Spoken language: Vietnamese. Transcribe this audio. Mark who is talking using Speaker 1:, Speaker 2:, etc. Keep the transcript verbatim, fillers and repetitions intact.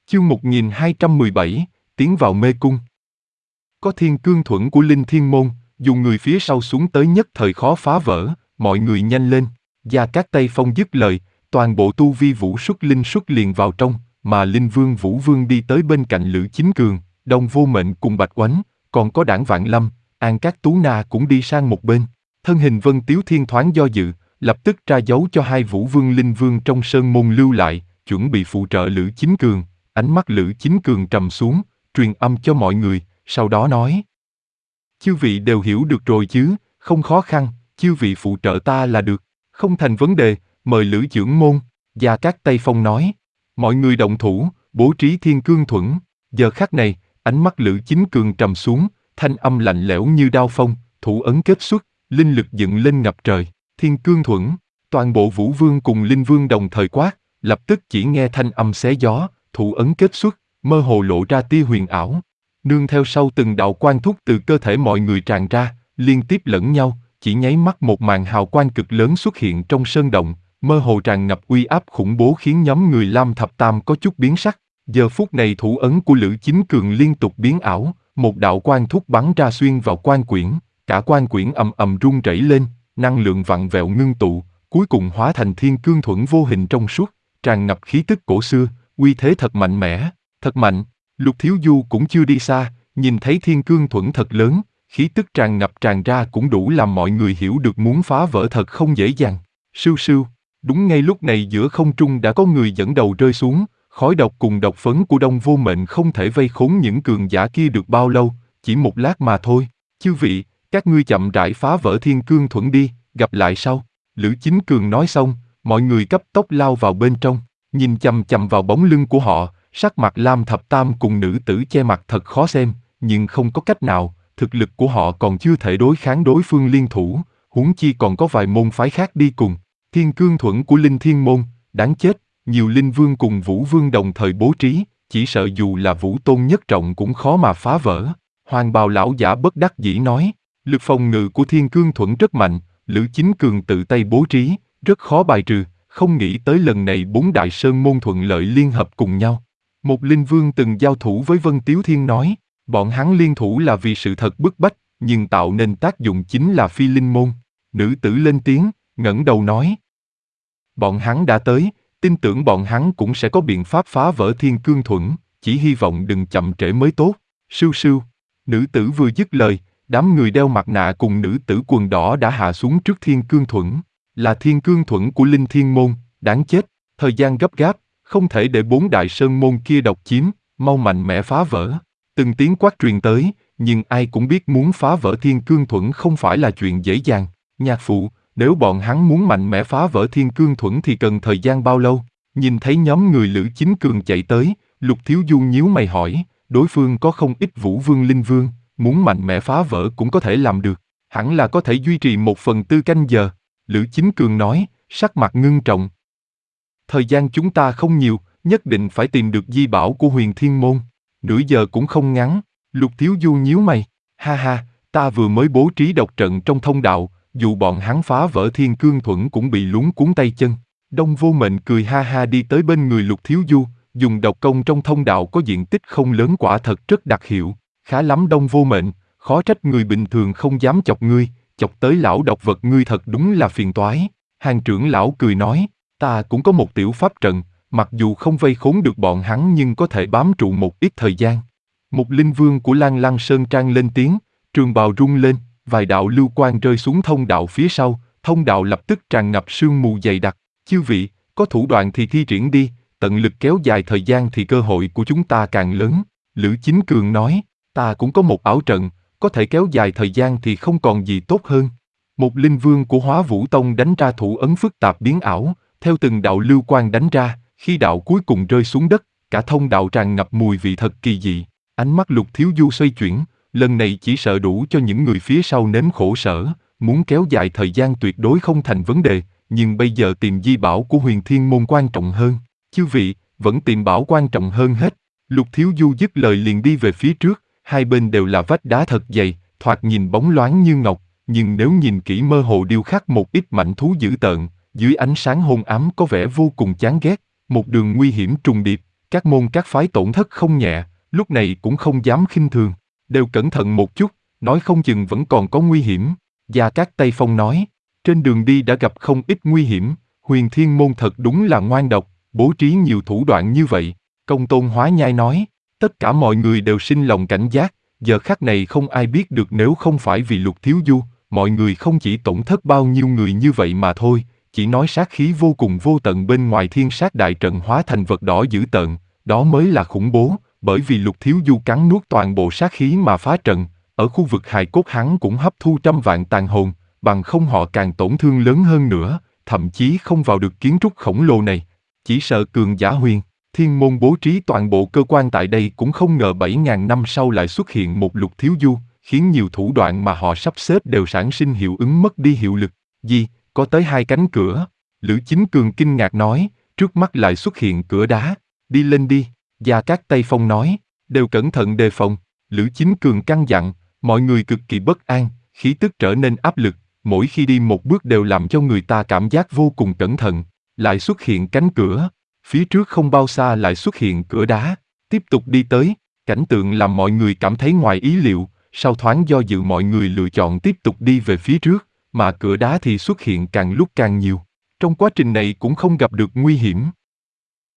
Speaker 1: Chương một nghìn hai trăm mười bảy, tiến vào mê cung. Có thiên cương thuẫn của Linh Thiên Môn, dù người phía sau xuống tới nhất thời khó phá vỡ, mọi người nhanh lên. Gia Cát Tây Phong dứt lời, toàn bộ tu vi Vũ Xuất Linh xuất liền vào trong, mà Linh Vương Vũ Vương đi tới bên cạnh Lữ Chính Cường, Đông Vô Mệnh cùng Bạch Oánh, còn có Đảng Vạn Lâm, An Cát Tú Na cũng đi sang một bên. Thân hình Vân Tiếu Thiên thoáng do dự, lập tức ra dấu cho hai Vũ Vương Linh Vương trong sơn môn lưu lại, chuẩn bị phụ trợ Lữ Chính Cường. Ánh mắt Lữ Chính Cường trầm xuống, truyền âm cho mọi người, sau đó nói: chư vị đều hiểu được rồi chứ, không khó khăn, chư vị phụ trợ ta là được, không thành vấn đề, mời Lữ trưởng môn. Gia Cát Tây Phong nói. Mọi người động thủ, bố trí thiên cương thuẫn. Giờ khắc này, ánh mắt Lữ Chính Cường trầm xuống, thanh âm lạnh lẽo như đao phong, thủ ấn kết xuất, linh lực dựng lên ngập trời. Thiên cương thuẫn, toàn bộ Vũ Vương cùng Linh Vương đồng thời quát, lập tức chỉ nghe thanh âm xé gió, thủ ấn kết xuất, mơ hồ lộ ra tia huyền ảo. Nương theo sau từng đạo quang thúc từ cơ thể mọi người tràn ra, liên tiếp lẫn nhau, chỉ nháy mắt một màn hào quang cực lớn xuất hiện trong sơn động, mơ hồ tràn ngập uy áp khủng bố khiến nhóm người Lam Thập Tam có chút biến sắc. Giờ phút này thủ ấn của Lữ Chính Cường liên tục biến ảo, một đạo quang thúc bắn ra xuyên vào quan quyển, cả quan quyển ầm ầm rung rẩy lên, năng lượng vặn vẹo ngưng tụ, cuối cùng hóa thành thiên cương thuẫn vô hình trong suốt, tràn ngập khí tức cổ xưa, uy thế thật mạnh mẽ, thật mạnh. Lục Thiếu Du cũng chưa đi xa, nhìn thấy thiên cương thuẫn thật lớn, khí tức tràn ngập tràn ra cũng đủ làm mọi người hiểu được muốn phá vỡ thật không dễ dàng. Sưu sưu, đúng ngay lúc này giữa không trung đã có người dẫn đầu rơi xuống, khói độc cùng độc phấn của Đông Vô Mệnh không thể vây khốn những cường giả kia được bao lâu, chỉ một lát mà thôi. Chư vị, các ngươi chậm rãi phá vỡ thiên cương thuẫn đi, gặp lại sau. Lữ Chính Cường nói xong, mọi người cấp tốc lao vào bên trong, nhìn chằm chằm vào bóng lưng của họ, sắc mặt Lam Thập Tam cùng nữ tử che mặt thật khó xem, nhưng không có cách nào, thực lực của họ còn chưa thể đối kháng đối phương liên thủ, huống chi còn có vài môn phái khác đi cùng. Thiên cương thuẫn của Linh Thiên Môn, đáng chết, nhiều Linh Vương cùng Vũ Vương đồng thời bố trí, chỉ sợ dù là Vũ Tôn nhất trọng cũng khó mà phá vỡ. Hoàng bào lão giả bất đắc dĩ nói, lực phòng ngự của thiên cương thuẫn rất mạnh, Lữ Chính Cường tự tay bố trí, rất khó bài trừ, không nghĩ tới lần này bốn đại sơn môn thuận lợi liên hợp cùng nhau. Một Linh Vương từng giao thủ với Vân Tiếu Thiên nói, bọn hắn liên thủ là vì sự thật bức bách, nhưng tạo nên tác dụng chính là phi linh môn. Nữ tử lên tiếng, ngẩng đầu nói, bọn hắn đã tới, tin tưởng bọn hắn cũng sẽ có biện pháp phá vỡ thiên cương thuẫn, chỉ hy vọng đừng chậm trễ mới tốt. Sưu sưu, nữ tử vừa dứt lời, đám người đeo mặt nạ cùng nữ tử quần đỏ đã hạ xuống trước thiên cương thuẫn, là thiên cương thuẫn của Linh Thiên Môn, đáng chết, thời gian gấp gáp, không thể để bốn đại sơn môn kia độc chiếm, mau mạnh mẽ phá vỡ. Từng tiếng quát truyền tới, nhưng ai cũng biết muốn phá vỡ thiên cương thuẫn không phải là chuyện dễ dàng. Nhạc phụ, nếu bọn hắn muốn mạnh mẽ phá vỡ thiên cương thuẫn thì cần thời gian bao lâu? Nhìn thấy nhóm người Lữ Chính Cường chạy tới, Lục Thiếu Du nhíu mày hỏi, đối phương có không ít Vũ Vương Linh Vương, muốn mạnh mẽ phá vỡ cũng có thể làm được, hẳn là có thể duy trì một phần tư canh giờ. Lữ Chính Cường nói, sắc mặt ngưng trọng. Thời gian chúng ta không nhiều, nhất định phải tìm được di bảo của Huyền Thiên Môn. Nửa giờ cũng không ngắn. Lục Thiếu Du nhíu mày, ha ha, ta vừa mới bố trí độc trận trong thông đạo, dù bọn hắn phá vỡ thiên cương thuẫn cũng bị luống cuống tay chân. Đông Vô Mệnh cười ha ha đi tới bên người Lục Thiếu Du, dùng độc công trong thông đạo có diện tích không lớn quả thật rất đặc hiệu. Khá lắm Đông Vô Mệnh, khó trách người bình thường không dám chọc ngươi, chọc tới lão độc vật ngươi thật đúng là phiền toái. Hàng trưởng lão cười nói, ta cũng có một tiểu pháp trận, mặc dù không vây khốn được bọn hắn nhưng có thể bám trụ một ít thời gian. Một Linh Vương của Lan Lăng Sơn Trang lên tiếng, trường bào rung lên, vài đạo lưu quang rơi xuống thông đạo phía sau, thông đạo lập tức tràn ngập sương mù dày đặc. Chư vị, có thủ đoạn thì thi triển đi, tận lực kéo dài thời gian thì cơ hội của chúng ta càng lớn. Lữ Chính Cường nói, ta cũng có một ảo trận, có thể kéo dài thời gian thì không còn gì tốt hơn. Một Linh Vương của Hóa Vũ Tông đánh ra thủ ấn phức tạp biến ảo, theo từng đạo lưu quang đánh ra, khi đạo cuối cùng rơi xuống đất, cả thông đạo tràn ngập mùi vị thật kỳ dị. Ánh mắt Lục Thiếu Du xoay chuyển, lần này chỉ sợ đủ cho những người phía sau nếm khổ sở, muốn kéo dài thời gian tuyệt đối không thành vấn đề, nhưng bây giờ tìm di bảo của Huyền Thiên Môn quan trọng hơn. Chư vị, vẫn tìm bảo quan trọng hơn hết. Lục Thiếu Du dứt lời liền đi về phía trước, hai bên đều là vách đá thật dày, thoạt nhìn bóng loáng như ngọc, nhưng nếu nhìn kỹ mơ hồ điêu khắc một ít mảnh thú dữ tợn, dưới ánh sáng hôn ám có vẻ vô cùng chán ghét, một đường nguy hiểm trùng điệp, Các môn các phái tổn thất không nhẹ, lúc này cũng không dám khinh thường, đều cẩn thận một chút, nói không chừng vẫn còn có nguy hiểm. Gia Cát Tây Phong nói, trên đường đi đã gặp không ít nguy hiểm, Huyền Thiên Môn thật đúng là ngoan độc, bố trí nhiều thủ đoạn như vậy. Công Tôn Hóa Nhai nói, tất cả mọi người đều sinh lòng cảnh giác, giờ khắc này không ai biết được nếu không phải vì Lục Thiếu Du, mọi người không chỉ tổn thất bao nhiêu người như vậy mà thôi, chỉ nói sát khí vô cùng vô tận bên ngoài thiên sát đại trận hóa thành vật đỏ dữ tợn, đó mới là khủng bố, bởi vì Lục Thiếu Du cắn nuốt toàn bộ sát khí mà phá trận, ở khu vực hài cốt hắn cũng hấp thu trăm vạn tàn hồn, bằng không họ càng tổn thương lớn hơn nữa, thậm chí không vào được kiến trúc khổng lồ này. Chỉ sợ cường giả Huyền Thiên Môn bố trí toàn bộ cơ quan tại đây cũng không ngờ bảy ngàn năm sau lại xuất hiện một Lục Thiếu Du, khiến nhiều thủ đoạn mà họ sắp xếp đều sản sinh hiệu ứng mất đi hiệu lực. Gì, có tới hai cánh cửa? Lữ Chính Cường kinh ngạc nói, trước mắt lại xuất hiện cửa đá, đi lên đi. Gia Cát Tây Phong nói, đều cẩn thận đề phòng. Lữ Chính Cường căn dặn, mọi người cực kỳ bất an, khí tức trở nên áp lực, mỗi khi đi một bước đều làm cho người ta cảm giác vô cùng cẩn thận. Lại xuất hiện cánh cửa, phía trước không bao xa lại xuất hiện cửa đá, tiếp tục đi tới, cảnh tượng làm mọi người cảm thấy ngoài ý liệu, sau thoáng do dự mọi người lựa chọn tiếp tục đi về phía trước, mà cửa đá thì xuất hiện càng lúc càng nhiều. Trong quá trình này cũng không gặp được nguy hiểm.